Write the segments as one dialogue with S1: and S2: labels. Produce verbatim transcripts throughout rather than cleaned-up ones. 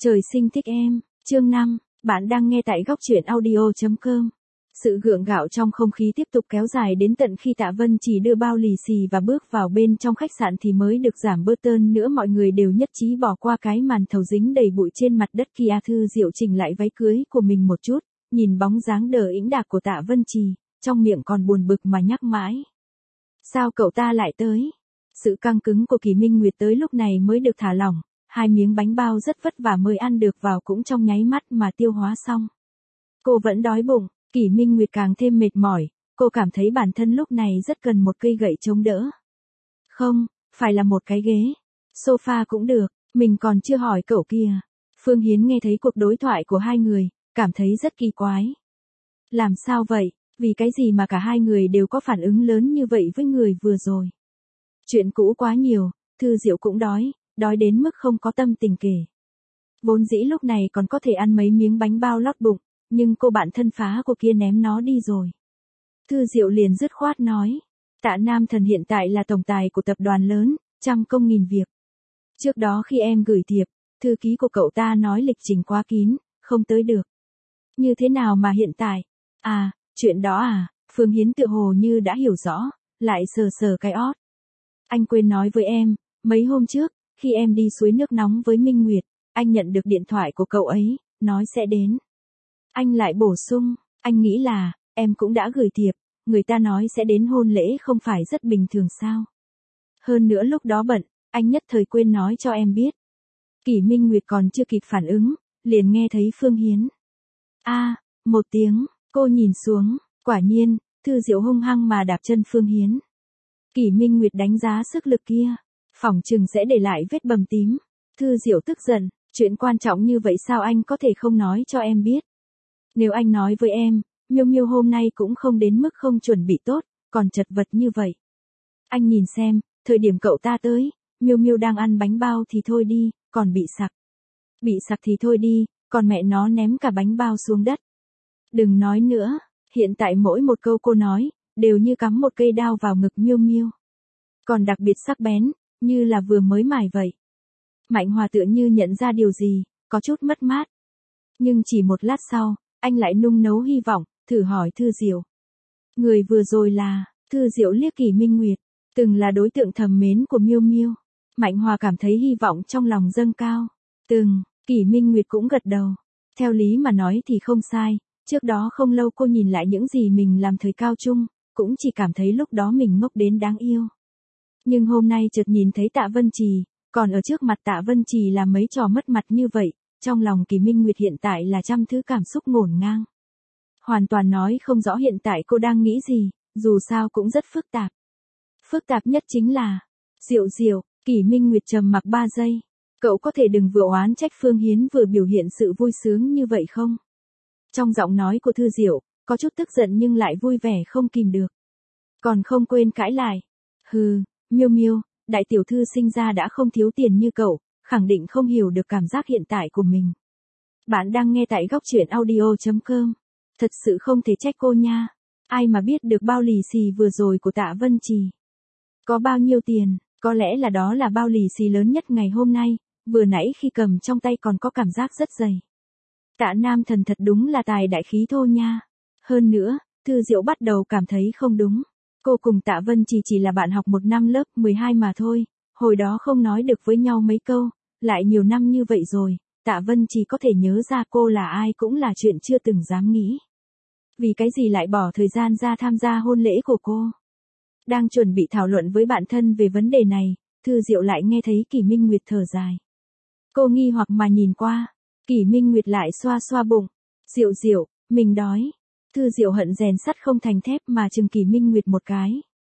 S1: Trời sinh thích em, chương năm, bạn đang nghe tại góc truyện audio.com. Sự gượng gạo trong không khí tiếp tục kéo dài đến tận khi Tạ Vân Chỉ đưa bao lì xì và bước vào bên trong khách sạn thì mới được giảm bớt tơn nữa. Mọi người đều nhất trí bỏ qua cái màn thầu dính đầy bụi trên mặt đất kia. Thư Diệu chỉnh lại váy cưới của mình một chút, nhìn bóng dáng đờ ĩnh đạc của Tạ Vân Chỉ, trong miệng còn buồn bực mà nhắc mãi. Sao cậu ta lại tới? Sự căng cứng của Kỷ Minh Nguyệt tới lúc này mới được thả lỏng. Hai miếng bánh bao rất vất vả mới ăn được vào cũng trong nháy mắt mà tiêu hóa xong. Cô vẫn đói bụng, Kỷ Minh Nguyệt càng thêm mệt mỏi, cô cảm thấy bản thân lúc này rất cần một cây gậy chống đỡ. Không, phải là một cái ghế. Sofa cũng được, mình còn chưa hỏi cậu kia. Phương Hiến nghe thấy cuộc đối thoại của hai người, cảm thấy rất kỳ quái. Làm sao vậy, vì cái gì mà cả hai người đều có phản ứng lớn như vậy với người vừa rồi? Chuyện cũ quá nhiều, Thư Diệu cũng đói. Đói đến mức không có tâm tình kể. Vốn dĩ lúc này còn có thể ăn mấy miếng bánh bao lót bụng, nhưng cô bạn thân phá của kia ném nó đi rồi. Thư Diệu liền dứt khoát nói, Tạ Nam Thần hiện tại là tổng tài của tập đoàn lớn, trăm công nghìn việc. Trước đó khi em gửi thiệp, thư ký của cậu ta nói lịch trình quá kín, không tới được. Như thế nào mà hiện tại? À, chuyện đó à, Phương Hiến tựa hồ như đã hiểu rõ, lại sờ sờ cái ót. Anh quên nói với em, mấy hôm trước, khi em đi suối nước nóng với Minh Nguyệt, anh nhận được điện thoại của cậu ấy, nói sẽ đến. Anh lại bổ sung, anh nghĩ là, em cũng đã gửi thiệp, người ta nói sẽ đến hôn lễ không phải rất bình thường sao. Hơn nữa lúc đó bận, anh nhất thời quên nói cho em biết. Kỷ Minh Nguyệt còn chưa kịp phản ứng, liền nghe thấy Phương Hiến. A, à, một tiếng, cô nhìn xuống, quả nhiên, Thư Diệu hung hăng mà đạp chân Phương Hiến. Kỷ Minh Nguyệt đánh giá sức lực kia. Phỏng chừng sẽ để lại vết bầm tím. Thư Diệu tức giận, chuyện quan trọng như vậy sao anh có thể không nói cho em biết? Nếu anh nói với em, Miêu Miêu hôm nay cũng không đến mức không chuẩn bị tốt, còn chật vật như vậy. Anh nhìn xem, thời điểm cậu ta tới, Miêu Miêu đang ăn bánh bao thì thôi đi, còn bị sặc. Bị sặc thì thôi đi, còn mẹ nó ném cả bánh bao xuống đất. Đừng nói nữa, hiện tại mỗi một câu cô nói, đều như cắm một cây đao vào ngực Miêu Miêu. Còn đặc biệt sắc bén, như là vừa mới mài vậy. Mạnh Hòa tựa như nhận ra điều gì, có chút mất mát. Nhưng chỉ một lát sau, anh lại nung nấu hy vọng, thử hỏi Thư Diệu. Người vừa rồi là, Thư Diệu liếc Kỷ Minh Nguyệt, từng là đối tượng thầm mến của Miêu Miêu. Mạnh Hòa cảm thấy hy vọng trong lòng dâng cao. Từng, Kỷ Minh Nguyệt cũng gật đầu. Theo lý mà nói thì không sai, trước đó không lâu cô nhìn lại những gì mình làm thời cao trung, cũng chỉ cảm thấy lúc đó mình ngốc đến đáng yêu. Nhưng hôm nay chợt nhìn thấy Tạ Vân Chỉ, còn ở trước mặt Tạ Vân Chỉ làm mấy trò mất mặt như vậy, trong lòng Kỷ Minh Nguyệt hiện tại là trăm thứ cảm xúc ngổn ngang. Hoàn toàn nói không rõ hiện tại cô đang nghĩ gì, dù sao cũng rất phức tạp. Phức tạp nhất chính là, Diệu Diệu, Kỷ Minh Nguyệt trầm mặc ba giây, cậu có thể đừng vừa oán trách Phương Hiến vừa biểu hiện sự vui sướng như vậy không? Trong giọng nói của Thư Diệu, có chút tức giận nhưng lại vui vẻ không kìm được. Còn không quên cãi lại, hừ. Miêu Miêu, đại tiểu thư sinh ra đã không thiếu tiền như cậu, khẳng định không hiểu được cảm giác hiện tại của mình. Bạn đang nghe tại góc truyện audio.com. Thật sự không thể trách cô nha. Ai mà biết được bao lì xì vừa rồi của Tạ Vân Chỉ. Có bao nhiêu tiền, có lẽ là đó là bao lì xì lớn nhất ngày hôm nay, vừa nãy khi cầm trong tay còn có cảm giác rất dày. Tạ Nam Thần thật đúng là tài đại khí thô nha. Hơn nữa, Thư Diệu bắt đầu cảm thấy không đúng. Cô cùng Tạ Vân Chỉ chỉ là bạn học một năm lớp mười hai mà thôi, hồi đó không nói được với nhau mấy câu, lại nhiều năm như vậy rồi, Tạ Vân Chỉ có thể nhớ ra cô là ai cũng là chuyện chưa từng dám nghĩ. Vì cái gì lại bỏ thời gian ra tham gia hôn lễ của cô? Đang chuẩn bị thảo luận với bạn thân về vấn đề này, Thư Diệu lại nghe thấy Kỷ Minh Nguyệt thở dài. Cô nghi hoặc mà nhìn qua, Kỷ Minh Nguyệt lại xoa xoa bụng, Diệu Diệu, mình đói. Thư Diệu hận rèn sắt không thành thép mà chừng Kỷ Minh Nguyệt một cái.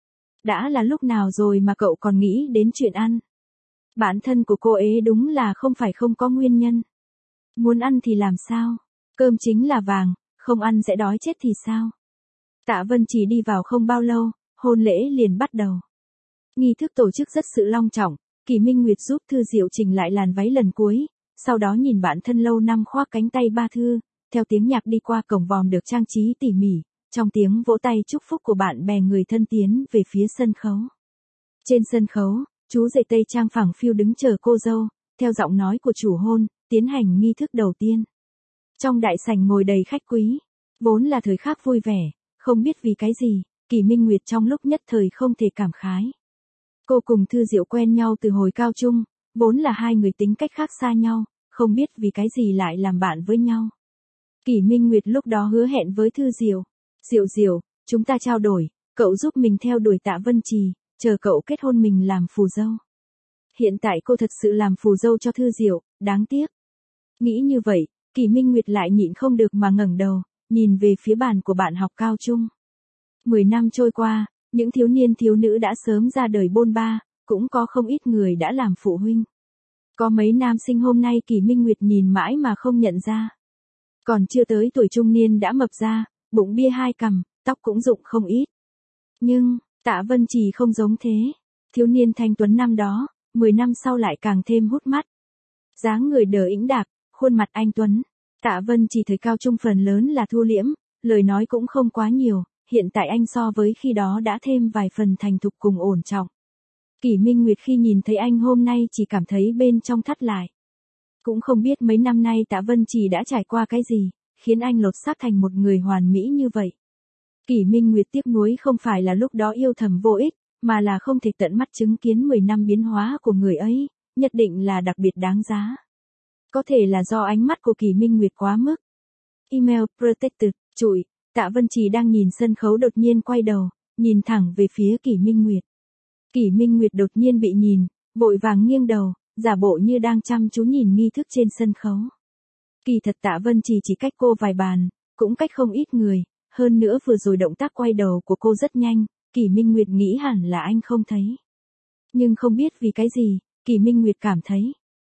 S1: Đã là lúc nào rồi mà cậu còn nghĩ đến chuyện ăn? Bản thân của cô ấy đúng là không phải không có nguyên nhân. Muốn ăn thì làm sao? Cơm chính là vàng, không ăn sẽ đói chết thì sao? Tạ Vân Chỉ đi vào không bao lâu, hôn lễ liền bắt đầu. Nghi thức tổ chức rất sự long trọng, Kỷ Minh Nguyệt giúp Thư Diệu chỉnh lại làn váy lần cuối, sau đó nhìn bạn thân lâu năm khoác cánh tay ba Thư. Theo tiếng nhạc đi qua cổng vòm được trang trí tỉ mỉ, trong tiếng vỗ tay chúc phúc của bạn bè người thân tiến về phía sân khấu. Trên sân khấu, chú rể tây trang phẳng phiu đứng chờ cô dâu, theo giọng nói của chủ hôn, tiến hành nghi thức đầu tiên. Trong đại sảnh ngồi đầy khách quý, vốn là thời khắc vui vẻ, không biết vì cái gì, Kỷ Minh Nguyệt trong lúc nhất thời không thể cảm khái. Cô cùng Thư Diệu quen nhau từ hồi cao trung, vốn là hai người tính cách khác xa nhau, không biết vì cái gì lại làm bạn với nhau. Kỷ Minh Nguyệt lúc đó hứa hẹn với Thư Diệu, Diệu Diệu, chúng ta trao đổi, cậu giúp mình theo đuổi Tạ Vân Trì, chờ cậu kết hôn mình làm phù dâu. Hiện tại cô thật sự làm phù dâu cho Thư Diệu, đáng tiếc. Nghĩ như vậy, Kỷ Minh Nguyệt lại nhịn không được mà ngẩng đầu, nhìn về phía bàn của bạn học cao trung. Mười năm trôi qua, những thiếu niên thiếu nữ đã sớm ra đời bôn ba, cũng có không ít người đã làm phụ huynh. Có mấy nam sinh hôm nay Kỷ Minh Nguyệt nhìn mãi mà không nhận ra. Còn chưa tới tuổi trung niên đã mập ra, bụng bia hai cằm, tóc cũng rụng không ít. Nhưng, Tạ Vân Trì không giống thế. Thiếu niên thanh tuấn năm đó, mười năm sau lại càng thêm hút mắt. Dáng người đờ ĩnh đạc, khuôn mặt anh tuấn. Tạ Vân Trì thời cao trung phần lớn là thu liễm, lời nói cũng không quá nhiều, hiện tại anh so với khi đó đã thêm vài phần thành thục cùng ổn trọng. Kỷ Minh Nguyệt khi nhìn thấy anh hôm nay chỉ cảm thấy bên trong thắt lại. Cũng không biết mấy năm nay Tạ Vân Trì đã trải qua cái gì, khiến anh lột xác thành một người hoàn mỹ như vậy. Kỷ Minh Nguyệt tiếc nuối không phải là lúc đó yêu thầm vô ích, mà là không thể tận mắt chứng kiến mười năm biến hóa của người ấy, nhất định là đặc biệt đáng giá. Có thể là do ánh mắt của Kỷ Minh Nguyệt quá mức. Email protected, trụi, Tạ Vân Trì đang nhìn sân khấu đột nhiên quay đầu, nhìn thẳng về phía Kỷ Minh Nguyệt. Kỷ Minh Nguyệt đột nhiên bị nhìn, vội vàng nghiêng đầu, giả bộ như đang chăm chú nhìn nghi thức trên sân khấu. Kỳ thật Tạ Vân Trì chỉ cách cô vài bàn, cũng cách không ít người, hơn nữa vừa rồi động tác quay đầu của cô rất nhanh, Kỷ Minh Nguyệt nghĩ hẳn là anh không thấy. Nhưng không biết vì cái gì, Kỷ Minh Nguyệt cảm thấy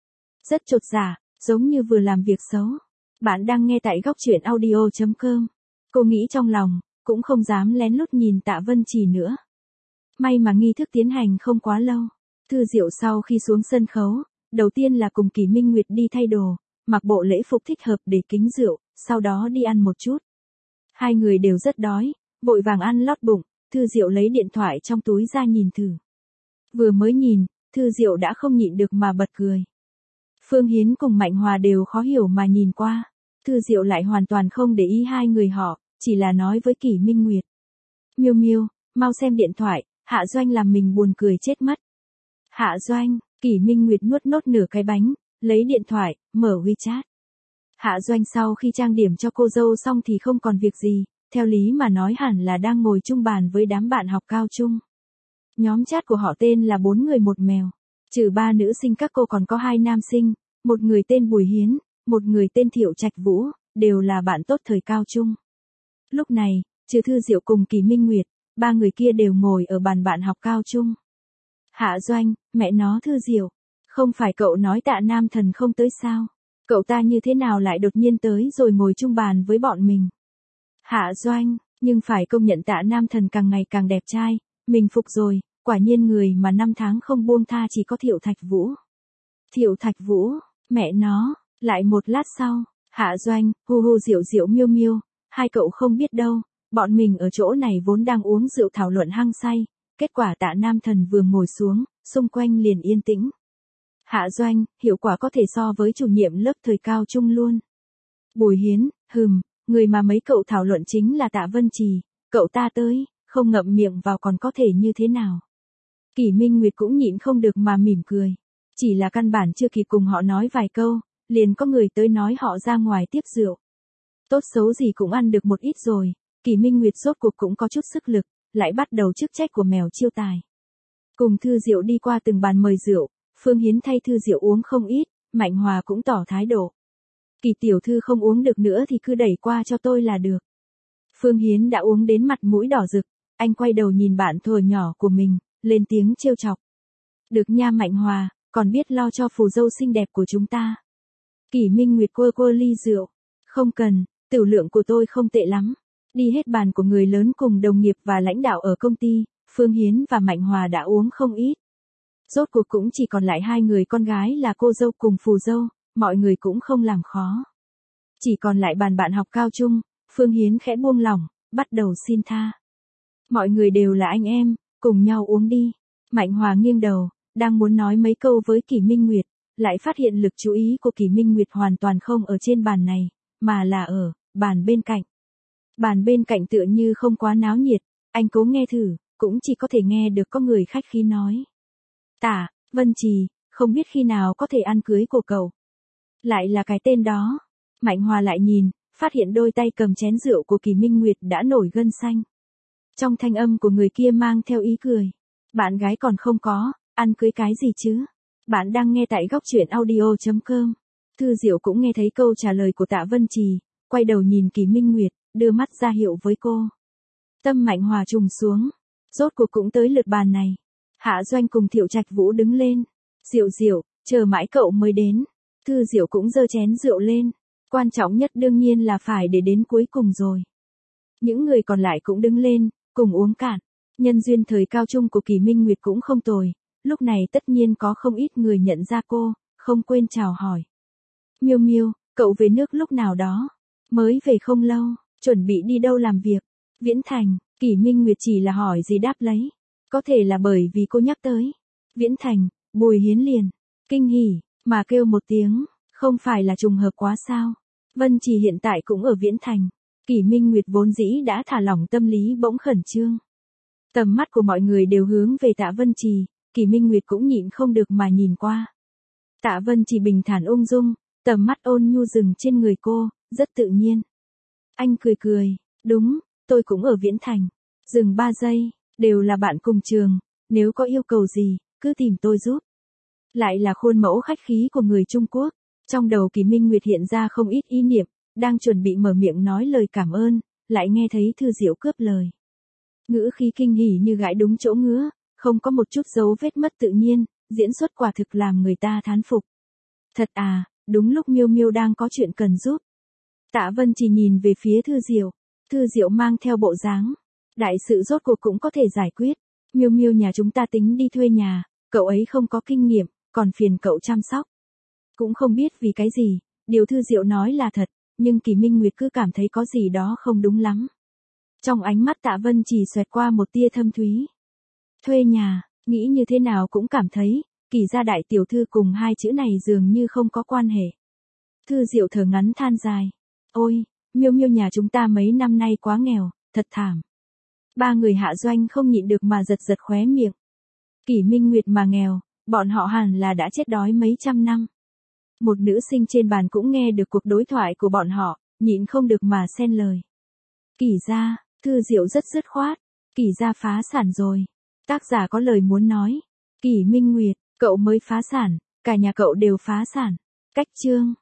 S1: rất chột dạ, giống như vừa làm việc xấu. Bạn đang nghe tại góc truyện audio chấm com. Cô nghĩ trong lòng, cũng không dám lén lút nhìn Tạ Vân Trì nữa. May mà nghi thức tiến hành không quá lâu. Thư Diệu sau khi xuống sân khấu, đầu tiên là cùng Kỷ Minh Nguyệt đi thay đồ, mặc bộ lễ phục thích hợp để kính rượu, sau đó đi ăn một chút. Hai người đều rất đói, vội vàng ăn lót bụng, Thư Diệu lấy điện thoại trong túi ra nhìn thử. Vừa mới nhìn, Thư Diệu đã không nhịn được mà bật cười. Phương Hiến cùng Mạnh Hòa đều khó hiểu mà nhìn qua. Thư Diệu lại hoàn toàn không để ý hai người họ, chỉ là nói với Kỷ Minh Nguyệt. Miêu Miêu, mau xem điện thoại, Hạ Doanh làm mình buồn cười chết mất. Hạ Doanh, Kỷ Minh Nguyệt nuốt nốt nửa cái bánh, lấy điện thoại, mở WeChat. Hạ Doanh sau khi trang điểm cho cô dâu xong thì không còn việc gì, theo lý mà nói hẳn là đang ngồi chung bàn với đám bạn học cao trung. Nhóm chat của họ tên là bốn người một mèo, trừ ba nữ sinh các cô còn có hai nam sinh, một người tên Bùi Hiến, một người tên Thiệu Trạch Vũ, đều là bạn tốt thời cao trung. Lúc này, trừ Thư Diệu cùng Kỷ Minh Nguyệt, ba người kia đều ngồi ở bàn bạn học cao trung. Hạ Doanh, mẹ nó Thư Diệu, không phải cậu nói Tạ Nam Thần không tới sao? Cậu ta như thế nào lại đột nhiên tới rồi ngồi chung bàn với bọn mình? Hạ Doanh, nhưng phải công nhận Tạ Nam Thần càng ngày càng đẹp trai, mình phục rồi, quả nhiên người mà năm tháng không buông tha chỉ có Thiệu Thạch Vũ. Thiệu Thạch Vũ, mẹ nó, lại một lát sau, Hạ Doanh, hu hu Diệu Diệu Miêu Miêu, hai cậu không biết đâu, bọn mình ở chỗ này vốn đang uống rượu thảo luận hăng say, kết quả Tạ Nam Thần vừa ngồi xuống, xung quanh liền yên tĩnh. Hạ Doanh, hiệu quả có thể so với chủ nhiệm lớp thời cao trung luôn. Bùi Hiến, hừm, người mà mấy cậu thảo luận chính là Tạ Vân Trì, cậu ta tới, không ngậm miệng vào còn có thể như thế nào. Kỷ Minh Nguyệt cũng nhịn không được mà mỉm cười, chỉ là căn bản chưa kịp cùng họ nói vài câu, liền có người tới nói họ ra ngoài tiếp rượu. Tốt xấu gì cũng ăn được một ít rồi, Kỷ Minh Nguyệt rốt cuộc cũng có chút sức lực, lại bắt đầu chức trách của mèo chiêu tài. Cùng Thư Diệu đi qua từng bàn mời rượu, Phương Hiến thay Thư Diệu uống không ít, Mạnh Hòa cũng tỏ thái độ. Kỷ tiểu thư không uống được nữa thì cứ đẩy qua cho tôi là được. Phương Hiến đã uống đến mặt mũi đỏ rực, anh quay đầu nhìn bạn thuở nhỏ của mình, lên tiếng trêu chọc. Được nha Mạnh Hòa, còn biết lo cho phù dâu xinh đẹp của chúng ta. Kỷ Minh Nguyệt quơ quơ ly rượu. Không cần, tiểu lượng của tôi không tệ lắm. Đi hết bàn của người lớn cùng đồng nghiệp và lãnh đạo ở công ty, Phương Hiến và Mạnh Hòa đã uống không ít. Rốt cuộc cũng chỉ còn lại hai người con gái là cô dâu cùng phù dâu, mọi người cũng không làm khó. Chỉ còn lại bàn bạn học cao trung, Phương Hiến khẽ buông lỏng, bắt đầu xin tha. Mọi người đều là anh em, cùng nhau uống đi. Mạnh Hòa nghiêng đầu, đang muốn nói mấy câu với Kỷ Minh Nguyệt, lại phát hiện lực chú ý của Kỷ Minh Nguyệt hoàn toàn không ở trên bàn này, mà là ở bàn bên cạnh. Bàn bên cạnh tựa như không quá náo nhiệt, anh cố nghe thử, cũng chỉ có thể nghe được có người khách khí nói. Tạ Vân Trì, không biết khi nào có thể ăn cưới của cậu. Lại là cái tên đó. Mạnh Hòa lại nhìn, phát hiện đôi tay cầm chén rượu của Kỷ Minh Nguyệt đã nổi gân xanh. Trong thanh âm của người kia mang theo ý cười. Bạn gái còn không có, ăn cưới cái gì chứ? Bạn đang nghe tại góc truyện audio chấm com. Thư Diệu cũng nghe thấy câu trả lời của Tạ Vân Trì, quay đầu nhìn Kỷ Minh Nguyệt, đưa mắt ra hiệu với cô. Tâm Mạnh Hòa trùng xuống. Rốt cuộc cũng tới lượt bàn này. Hạ Doanh cùng Thiệu Trạch Vũ đứng lên. Diệu Diệu, chờ mãi cậu mới đến. Thư Diệu cũng giơ chén rượu lên. Quan trọng nhất đương nhiên là phải để đến cuối cùng rồi. Những người còn lại cũng đứng lên, cùng uống cạn. Nhân duyên thời cao trung của Kỷ Minh Nguyệt cũng không tồi. Lúc này tất nhiên có không ít người nhận ra cô, không quên chào hỏi. Miêu Miêu, cậu về nước lúc nào đó? Mới về không lâu, chuẩn bị đi đâu làm việc? Viễn Thành, Kỷ Minh Nguyệt chỉ là hỏi gì đáp lấy. Có thể là bởi vì cô nhắc tới. Viễn Thành, Bùi Hiến liền, kinh hỉ, mà kêu một tiếng, không phải là trùng hợp quá sao? Vân Trì hiện tại cũng ở Viễn Thành. Kỷ Minh Nguyệt vốn dĩ đã thả lỏng tâm lý bỗng khẩn trương. Tầm mắt của mọi người đều hướng về Tạ Vân Trì, Kỷ Minh Nguyệt cũng nhịn không được mà nhìn qua. Tạ Vân Trì bình thản ung dung, tầm mắt ôn nhu dừng trên người cô, rất tự nhiên. Anh cười cười, đúng, tôi cũng ở Viễn Thành. Dừng ba giây, đều là bạn cùng trường, nếu có yêu cầu gì, cứ tìm tôi giúp. Lại là khuôn mẫu khách khí của người Trung Quốc. Trong đầu Kỷ Minh Nguyệt hiện ra không ít ý niệm, đang chuẩn bị mở miệng nói lời cảm ơn, lại nghe thấy Thư Diệu cướp lời. Ngữ khí kinh hỉ như gãi đúng chỗ ngứa, không có một chút dấu vết mất tự nhiên, diễn xuất quả thực làm người ta thán phục. Thật à, đúng lúc Miêu Miêu đang có chuyện cần giúp. Tạ Vân chỉ nhìn về phía Thư Diệu, Thư Diệu mang theo bộ dáng, đại sự rốt cuộc cũng có thể giải quyết. Miêu Miêu nhà chúng ta tính đi thuê nhà, cậu ấy không có kinh nghiệm, còn phiền cậu chăm sóc. Cũng không biết vì cái gì, điều Thư Diệu nói là thật, nhưng Kỷ Minh Nguyệt cứ cảm thấy có gì đó không đúng lắm. Trong ánh mắt Tạ Vân chỉ xoẹt qua một tia thâm thúy. Thuê nhà, nghĩ như thế nào cũng cảm thấy, Kỷ gia đại tiểu thư cùng hai chữ này dường như không có quan hệ. Thư Diệu thở ngắn than dài. Ôi, Miêu Miêu nhà chúng ta mấy năm nay quá nghèo, thật thảm. Ba người Hạ Doanh không nhịn được mà giật giật khóe miệng. Kỷ Minh Nguyệt mà nghèo, bọn họ hẳn là đã chết đói mấy trăm năm. Một nữ sinh trên bàn cũng nghe được cuộc đối thoại của bọn họ, nhịn không được mà xen lời. Kỷ gia, Thư Diệu rất dứt khoát. Kỷ gia phá sản rồi. Tác giả có lời muốn nói. Kỷ Minh Nguyệt, cậu mới phá sản, cả nhà cậu đều phá sản. Cách chương.